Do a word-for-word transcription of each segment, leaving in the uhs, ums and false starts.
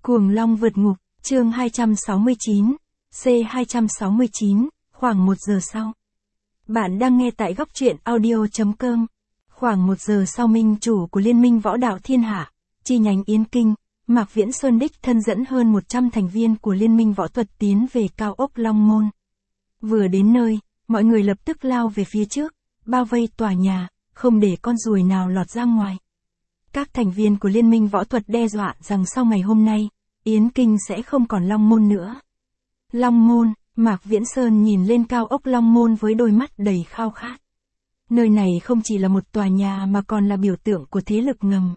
Cuồng Long vượt ngục, chương hai trăm sáu mươi chín, C hai trăm sáu mươi chín, khoảng một giờ sau. Bạn đang nghe tại góc truyện audio chấm com. Khoảng một giờ sau, minh chủ của Liên minh Võ đạo Thiên Hạ, chi nhánh Yến Kinh, Mạc Viễn Sơn đích thân dẫn hơn một trăm thành viên của Liên minh Võ thuật tiến về cao ốc Long Môn. Vừa đến nơi, mọi người lập tức lao về phía trước, bao vây tòa nhà, không để con ruồi nào lọt ra ngoài. Các thành viên của Liên minh Võ thuật đe dọa rằng sau ngày hôm nay, Yến Kinh sẽ không còn Long Môn nữa. Long Môn, Mạc Viễn Sơn nhìn lên cao ốc Long Môn với đôi mắt đầy khao khát. Nơi này không chỉ là một tòa nhà mà còn là biểu tượng của thế lực ngầm.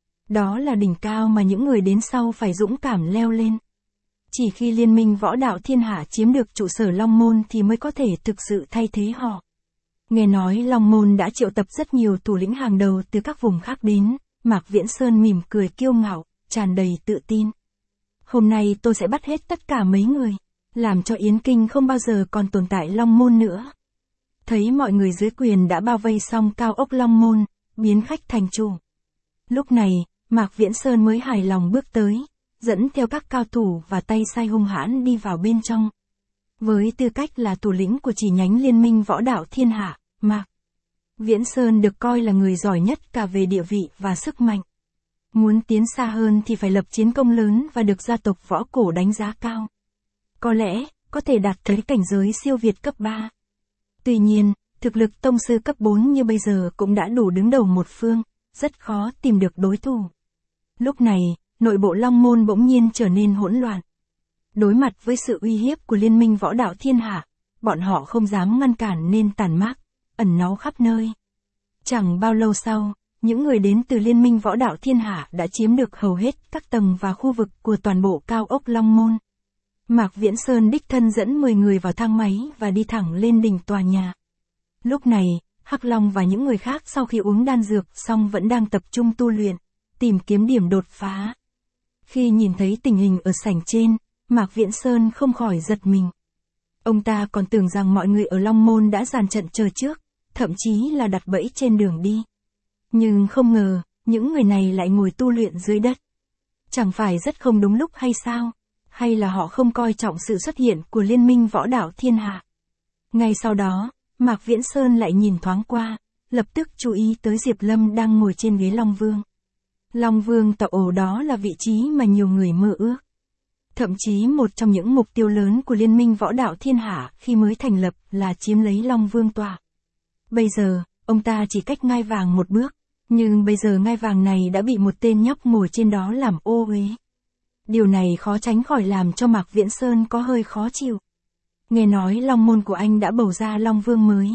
Đó là đỉnh cao mà những người đến sau phải dũng cảm leo lên. Chỉ khi Liên minh Võ đạo Thiên Hạ chiếm được trụ sở Long Môn thì mới có thể thực sự thay thế họ. Nghe nói Long Môn đã triệu tập rất nhiều thủ lĩnh hàng đầu từ các vùng khác đến, Mạc Viễn Sơn mỉm cười kiêu ngạo, tràn đầy tự tin. Hôm nay tôi sẽ bắt hết tất cả mấy người, làm cho Yến Kinh không bao giờ còn tồn tại Long Môn nữa. Thấy mọi người dưới quyền đã bao vây xong cao ốc Long Môn, biến khách thành chủ. Lúc này, Mạc Viễn Sơn mới hài lòng bước tới, dẫn theo các cao thủ và tay sai hung hãn đi vào bên trong. Với tư cách là thủ lĩnh của chi nhánh Liên minh Võ đạo Thiên Hạ, Mạc Viễn Sơn được coi là người giỏi nhất cả về địa vị và sức mạnh. Muốn tiến xa hơn thì phải lập chiến công lớn và được gia tộc võ cổ đánh giá cao. Có lẽ, có thể đạt tới cảnh giới siêu việt cấp ba. Tuy nhiên, thực lực tông sư cấp bốn như bây giờ cũng đã đủ đứng đầu một phương, rất khó tìm được đối thủ. Lúc này, nội bộ Long Môn bỗng nhiên trở nên hỗn loạn. Đối mặt với sự uy hiếp của Liên minh Võ đạo Thiên Hạ, bọn họ không dám ngăn cản nên tản mác, ẩn náu khắp nơi. Chẳng bao lâu sau, những người đến từ Liên minh Võ đạo Thiên Hạ đã chiếm được hầu hết các tầng và khu vực của toàn bộ cao ốc Long Môn. Mạc Viễn Sơn đích thân dẫn mười người vào thang máy và đi thẳng lên đỉnh tòa nhà. Lúc này, Hắc Long và những người khác sau khi uống đan dược xong vẫn đang tập trung tu luyện, tìm kiếm điểm đột phá. Khi nhìn thấy tình hình ở sảnh trên, Mạc Viễn Sơn không khỏi giật mình. Ông ta còn tưởng rằng mọi người ở Long Môn đã dàn trận chờ trước, thậm chí là đặt bẫy trên đường đi. Nhưng không ngờ, những người này lại ngồi tu luyện dưới đất. Chẳng phải rất không đúng lúc hay sao? Hay là họ không coi trọng sự xuất hiện của Liên minh Võ đạo Thiên Hạ? Ngay sau đó, Mạc Viễn Sơn lại nhìn thoáng qua, lập tức chú ý tới Diệp Lâm đang ngồi trên ghế Long Vương. Long Vương tọa ổ đó là vị trí mà nhiều người mơ ước. Thậm chí một trong những mục tiêu lớn của Liên minh Võ đạo Thiên Hạ khi mới thành lập là chiếm lấy Long Vương tọa. Bây giờ, ông ta chỉ cách ngai vàng một bước, nhưng bây giờ ngai vàng này đã bị một tên nhóc ngồi trên đó làm ô uế. Điều này khó tránh khỏi làm cho Mạc Viễn Sơn có hơi khó chịu. Nghe nói Long Môn của anh đã bầu ra Long Vương mới.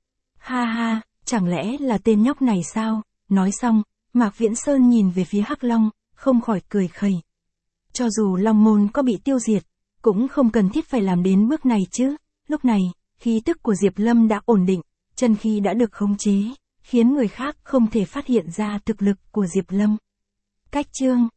Ha ha, chẳng lẽ là tên nhóc này sao? Nói xong, Mạc Viễn Sơn nhìn về phía Hắc Long, không khỏi cười khẩy. Cho dù Long Môn có bị tiêu diệt, cũng không cần thiết phải làm đến bước này chứ. Lúc này, khí tức của Diệp Lâm đã ổn định, chân khí đã được khống chế, khiến người khác không thể phát hiện ra thực lực của Diệp Lâm. Cách chương